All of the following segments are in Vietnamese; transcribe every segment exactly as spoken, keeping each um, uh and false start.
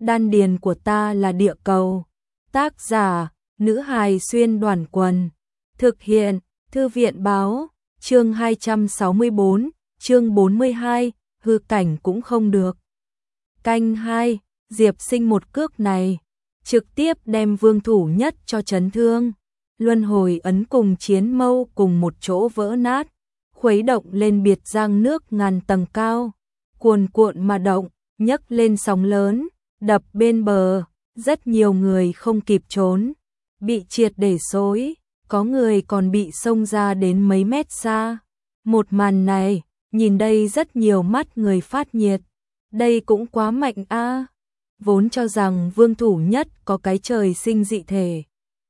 đan điền của ta là địa cầu. Tác giả, nữ hài xuyên đoàn quần. Thực hiện, thư viện báo, chương hai trăm sáu mươi bốn, chương bốn mươi hai, hư cảnh cũng không được. Canh hai, Diệp Sinh một cước này, trực tiếp đem Vương Thủ Nhất cho chấn thương. Luân hồi ấn cùng chiến mâu cùng một chỗ vỡ nát, khuấy động lên biệt giang nước ngàn tầng cao, cuồn cuộn mà động, nhấc lên sóng lớn, đập bên bờ, rất nhiều người không kịp trốn, bị triệt để xối, có người còn bị xông ra đến mấy mét xa. Một màn này, nhìn đây rất nhiều mắt người phát nhiệt, đây cũng quá mạnh a. Vốn cho rằng Vương Thủ Nhất có cái trời sinh dị thể,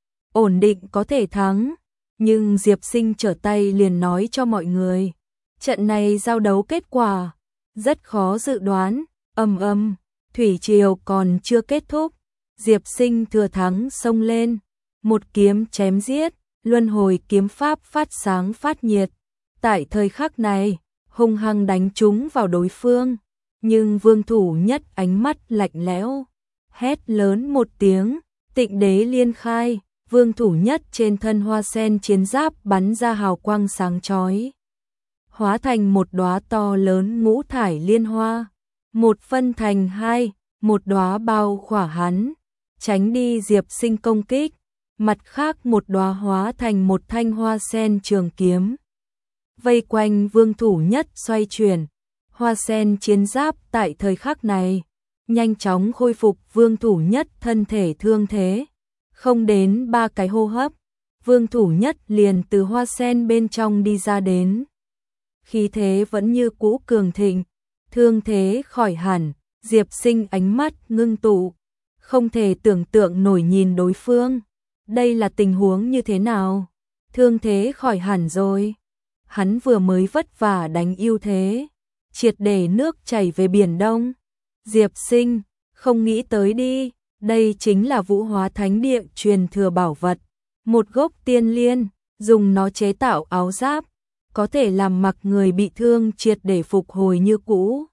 ổn định có thể thắng, nhưng Diệp Sinh trở tay liền nói cho mọi người, trận này giao đấu kết quả rất khó dự đoán. Ầm ầm, thủy triều còn chưa kết thúc, Diệp Sinh thừa thắng xông lên, một kiếm chém giết, luân hồi kiếm pháp phát sáng phát nhiệt. Tại thời khắc này, hung hăng đánh trúng vào đối phương, nhưng Vương Thủ Nhất ánh mắt lạnh lẽo, hét lớn một tiếng, Tịnh Đế Liên khai. Vương Thủ Nhất trên thân hoa sen chiến giáp bắn ra hào quang sáng chói, hóa thành một đóa to lớn ngũ thải liên hoa, một phân thành hai, một đóa bao khỏa hắn, tránh đi Diệp Sinh công kích, mặt khác một đóa hóa thành một thanh hoa sen trường kiếm, vây quanh Vương Thủ Nhất xoay chuyển. Hoa sen chiến giáp tại thời khắc này nhanh chóng khôi phục Vương Thủ Nhất thân thể thương thế. Không đến ba cái hô hấp, Vương Thủ Nhất liền từ hoa sen bên trong đi ra đến. Khí thế vẫn như cũ cường thịnh, thương thế khỏi hẳn, Diệp Sinh ánh mắt ngưng tụ, không thể tưởng tượng nổi nhìn đối phương. Đây là tình huống như thế nào? Thương thế khỏi hẳn rồi. Hắn vừa mới vất vả đánh ưu thế, triệt để nước chảy về biển Đông. Diệp Sinh, không nghĩ tới đi. Đây chính là Vũ Hóa Thánh Địa truyền thừa bảo vật, một gốc tiên liên, dùng nó chế tạo áo giáp, có thể làm mặc người bị thương triệt để phục hồi như cũ.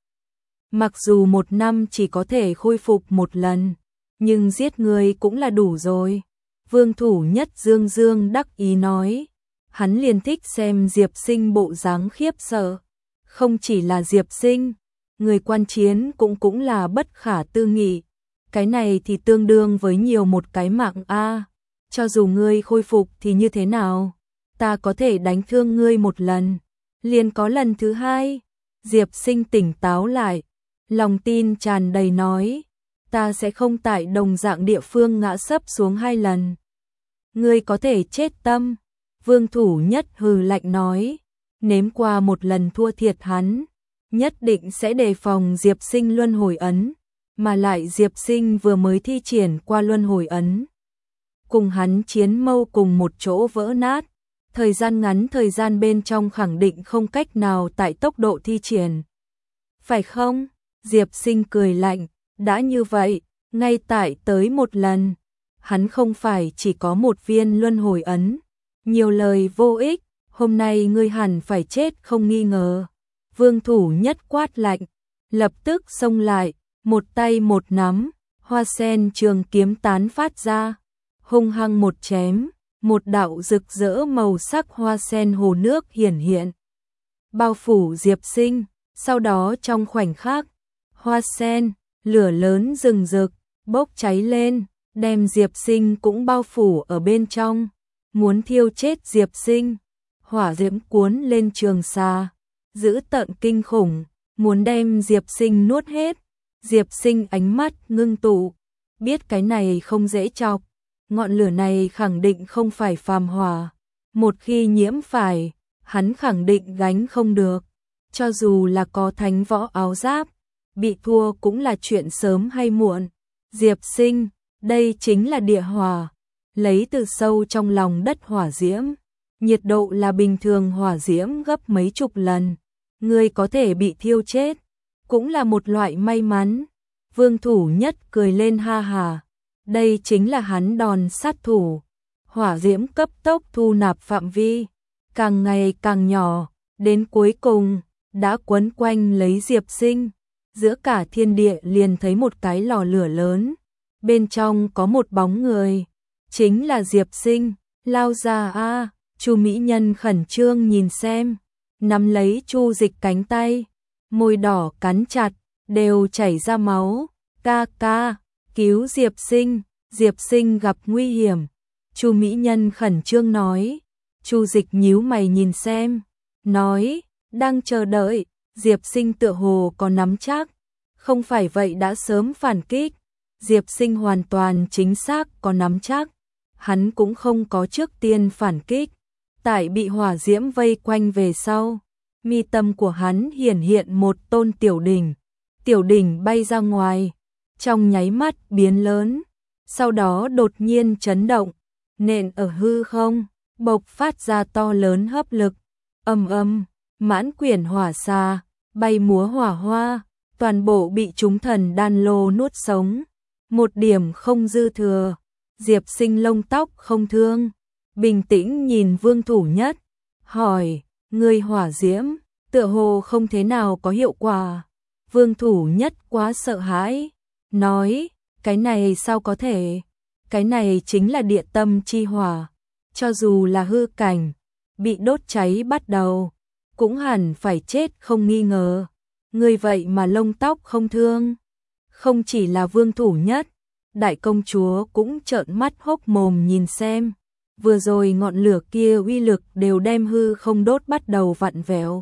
Mặc dù một năm chỉ có thể khôi phục một lần, nhưng giết người cũng là đủ rồi. Vương Thủ Nhất dương dương đắc ý nói, hắn liền thích xem Diệp Sinh bộ dáng khiếp sợ. Không chỉ là Diệp Sinh, người quan chiến cũng cũng là bất khả tư nghị. Cái này thì tương đương với nhiều một cái mạng a. Cho dù ngươi khôi phục thì như thế nào? Ta có thể đánh thương ngươi một lần, liền có lần thứ hai. Diệp Sinh tỉnh táo lại, lòng tin tràn đầy nói, ta sẽ không tại đồng dạng địa phương ngã sấp xuống hai lần. Ngươi có thể chết tâm. Vương Thủ Nhất hừ lạnh nói, nếm qua một lần thua thiệt hắn, nhất định sẽ đề phòng Diệp Sinh luân hồi ấn. Mà lại Diệp Sinh vừa mới thi triển qua luân hồi ấn, cùng hắn chiến mâu cùng một chỗ vỡ nát, thời gian ngắn thời gian bên trong khẳng định không cách nào tại tốc độ thi triển. Phải không? Diệp Sinh cười lạnh, đã như vậy, ngay tại tới một lần, hắn không phải chỉ có một viên luân hồi ấn, nhiều lời vô ích, hôm nay ngươi hẳn phải chết không nghi ngờ. Vương Thủ Nhất quát lạnh, lập tức xông lại. Một tay một nắm, hoa sen trường kiếm tán phát ra, hung hăng một chém, một đạo rực rỡ màu sắc hoa sen hồ nước hiển hiện, bao phủ Diệp Sinh. Sau đó trong khoảnh khắc, hoa sen, lửa lớn rừng rực, bốc cháy lên, đem Diệp Sinh cũng bao phủ ở bên trong, muốn thiêu chết Diệp Sinh. Hỏa diễm cuốn lên trường xa, dữ tợn kinh khủng, muốn đem Diệp Sinh nuốt hết. Diệp Sinh ánh mắt ngưng tụ, biết cái này không dễ chọc, ngọn lửa này khẳng định không phải phàm hỏa, một khi nhiễm phải, hắn khẳng định gánh không được, cho dù là có thánh võ áo giáp, bị thua cũng là chuyện sớm hay muộn. Diệp Sinh, đây chính là địa hỏa, lấy từ sâu trong lòng đất hỏa diễm, nhiệt độ là bình thường hỏa diễm gấp mấy chục lần, người có thể bị thiêu chết cũng là một loại may mắn. Vương Thủ Nhất cười lên ha hà, đây chính là hắn đòn sát thủ. Hỏa diễm cấp tốc thu nạp phạm vi, càng ngày càng nhỏ, đến cuối cùng đã quấn quanh lấy Diệp Sinh. giữa cả thiên địa liền thấy một cái lò lửa lớn, bên trong có một bóng người, chính là Diệp Sinh, lao ra a. Chu mỹ nhân khẩn trương nhìn xem, nắm lấy Chu Dịch cánh tay, môi đỏ cắn chặt, đều chảy ra máu. Ca ca, cứu Diệp Sinh, Diệp Sinh gặp nguy hiểm. Chu mỹ nhân khẩn trương nói. Chu Dịch nhíu mày nhìn xem, nói, đang chờ đợi. Diệp Sinh tựa hồ có nắm chắc, không phải vậy đã sớm phản kích. Diệp Sinh hoàn toàn chính xác có nắm chắc, hắn cũng không có trước tiên phản kích. Tại bị hỏa diễm vây quanh về sau, mi tâm của hắn hiển hiện một tôn tiểu đỉnh. Tiểu đỉnh bay ra ngoài, trong nháy mắt biến lớn, sau đó đột nhiên chấn động, nện ở hư không, bộc phát ra to lớn hấp lực. Ầm ầm, mãn quyển hỏa xa, bay múa hỏa hoa, toàn bộ bị chúng thần đan lô nuốt sống, một điểm không dư thừa. Diệp Sinh lông tóc không thương, bình tĩnh nhìn Vương Thủ Nhất, hỏi, người hỏa diễm, tựa hồ không thế nào có hiệu quả. Vương Thủ Nhất quá sợ hãi, nói, cái này sao có thể, cái này chính là địa tâm chi hỏa, cho dù là hư cảnh, bị đốt cháy bắt đầu, cũng hẳn phải chết không nghi ngờ. Người vậy mà lông tóc không thương. Không chỉ là Vương Thủ Nhất, đại công chúa cũng trợn mắt hốc mồm nhìn xem, vừa rồi ngọn lửa kia uy lực đều đem hư không đốt bắt đầu vặn vẹo.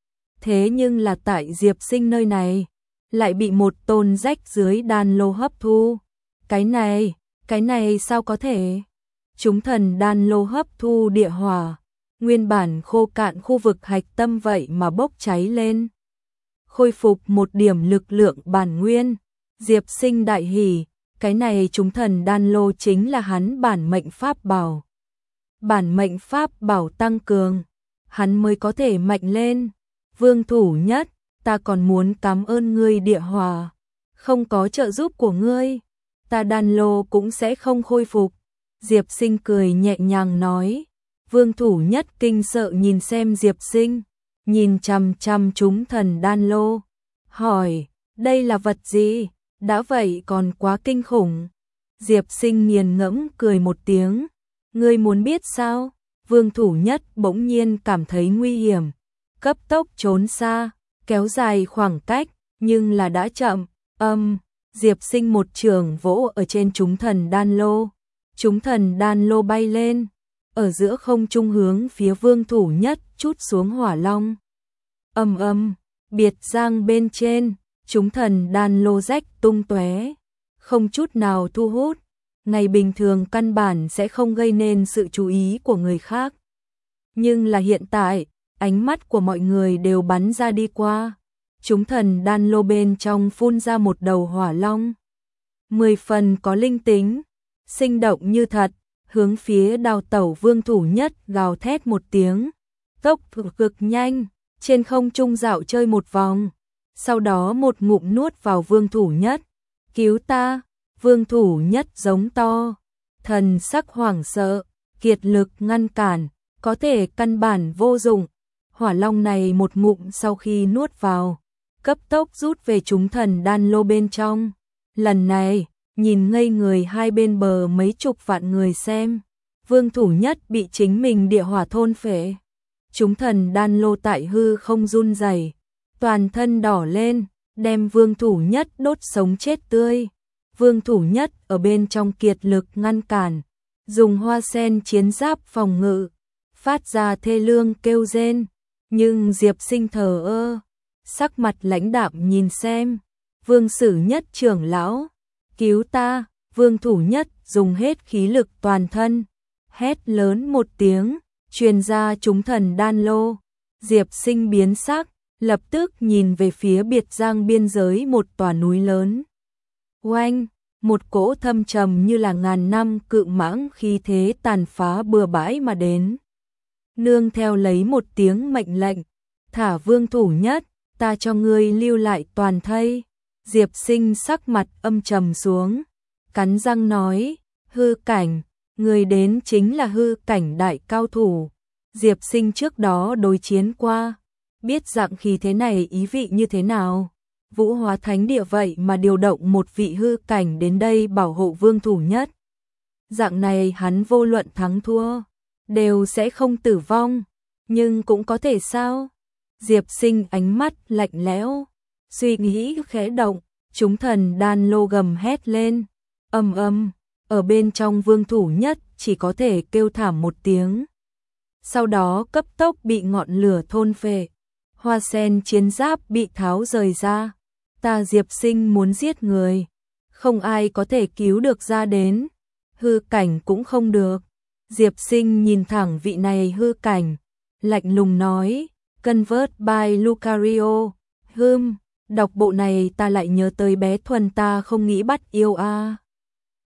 Thế nhưng là tại Diệp Sinh nơi này, lại bị một tôn rách dưới đan lô hấp thu. Cái này, cái này sao có thể? Chúng thần đan lô hấp thu địa hỏa, nguyên bản khô cạn khu vực hạch tâm vậy mà bốc cháy lên, khôi phục một điểm lực lượng bản nguyên. Diệp Sinh đại hỉ, cái này chúng thần đan lô chính là hắn bản mệnh pháp bảo. Bản mệnh pháp bảo tăng cường, hắn mới có thể mạnh lên. Vương Thủ Nhất, ta còn muốn cảm ơn ngươi địa hỏa, không có trợ giúp của ngươi, ta đan lô cũng sẽ không khôi phục. Diệp Sinh cười nhẹ nhàng nói. Vương Thủ Nhất kinh sợ nhìn xem Diệp Sinh, nhìn chằm chằm chúng thần đan lô, hỏi, đây là vật gì? Đã vậy còn quá kinh khủng. Diệp Sinh nghiền ngẫm cười một tiếng, ngươi muốn biết sao? Vương Thủ Nhất bỗng nhiên cảm thấy nguy hiểm, cấp tốc trốn xa, kéo dài khoảng cách, nhưng là đã chậm. Âm, Diệp Sinh một trường vỗ ở trên chúng thần đan lô, chúng thần đan lô bay lên, ở giữa không trung hướng phía Vương Thủ Nhất chút xuống hỏa long. Ầm ầm, biệt giang bên trên, chúng thần đan lô rách tung tóe, không chút nào thu hút, ngày bình thường căn bản sẽ không gây nên sự chú ý của người khác. Nhưng là hiện tại, ánh mắt của mọi người đều bắn ra đi qua, chúng thần đan lô bên trong phun ra một đầu hỏa long, mười phần có linh tính, sinh động như thật, hướng phía đào tẩu Vương Thủ Nhất gào thét một tiếng, tốc độ cực nhanh, trên không trung dạo chơi một vòng, sau đó một ngụm nuốt vào Vương Thủ Nhất. Cứu ta! Vương Thủ Nhất giống to, thần sắc hoảng sợ, kiệt lực ngăn cản, có thể căn bản vô dụng. Hỏa long này một ngụm sau khi nuốt vào, cấp tốc rút về chúng thần đan lô bên trong. Lần này, nhìn ngây người hai bên bờ mấy chục vạn người xem, Vương Thủ Nhất bị chính mình địa hỏa thôn phệ. Chúng thần đan lô tại hư không run rẩy, toàn thân đỏ lên, đem Vương Thủ Nhất đốt sống chết tươi. Vương Thủ Nhất ở bên trong kiệt lực ngăn cản, dùng hoa sen chiến giáp phòng ngự, phát ra thê lương kêu rên, nhưng Diệp Sinh thờ ơ, sắc mặt lãnh đạm nhìn xem. Vương Sử Nhất trưởng lão, cứu ta! Vương Thủ Nhất dùng hết khí lực toàn thân, hét lớn một tiếng, truyền ra chúng thần đan lô. Diệp Sinh biến sắc, lập tức nhìn về phía biệt giang biên giới một tòa núi lớn. Oanh, một cỗ thâm trầm như là ngàn năm cự mãng khí thế tàn phá bừa bãi mà đến. Nương theo lấy một tiếng mệnh lệnh, thả Vương Thủ Nhất, ta cho ngươi lưu lại toàn thây. Diệp Sinh sắc mặt âm trầm xuống, cắn răng nói, hư cảnh, người đến chính là hư cảnh đại cao thủ. Diệp Sinh trước đó đối chiến qua, biết dạng khí thế này ý vị như thế nào. Vũ Hóa Thánh Địa vậy mà điều động một vị hư cảnh đến đây bảo hộ Vương Thủ Nhất. Dạng này hắn vô luận thắng thua, đều sẽ không tử vong, nhưng cũng có thể sao? Diệp Sinh ánh mắt lạnh lẽo, suy nghĩ khẽ động, chúng thần đan lô gầm hét lên, ầm ầm, ở bên trong Vương Thủ Nhất chỉ có thể kêu thảm một tiếng. Sau đó cấp tốc bị ngọn lửa thôn phệ, hoa sen chiến giáp bị tháo rời ra. Ta Diệp Sinh muốn giết người, không ai có thể cứu được ra đến, hư cảnh cũng không được. Diệp Sinh nhìn thẳng vị này hư cảnh, lạnh lùng nói, Convert by Lucario, hừm, đọc bộ này ta lại nhớ tới bé Thuần ta không nghĩ bắt yêu a.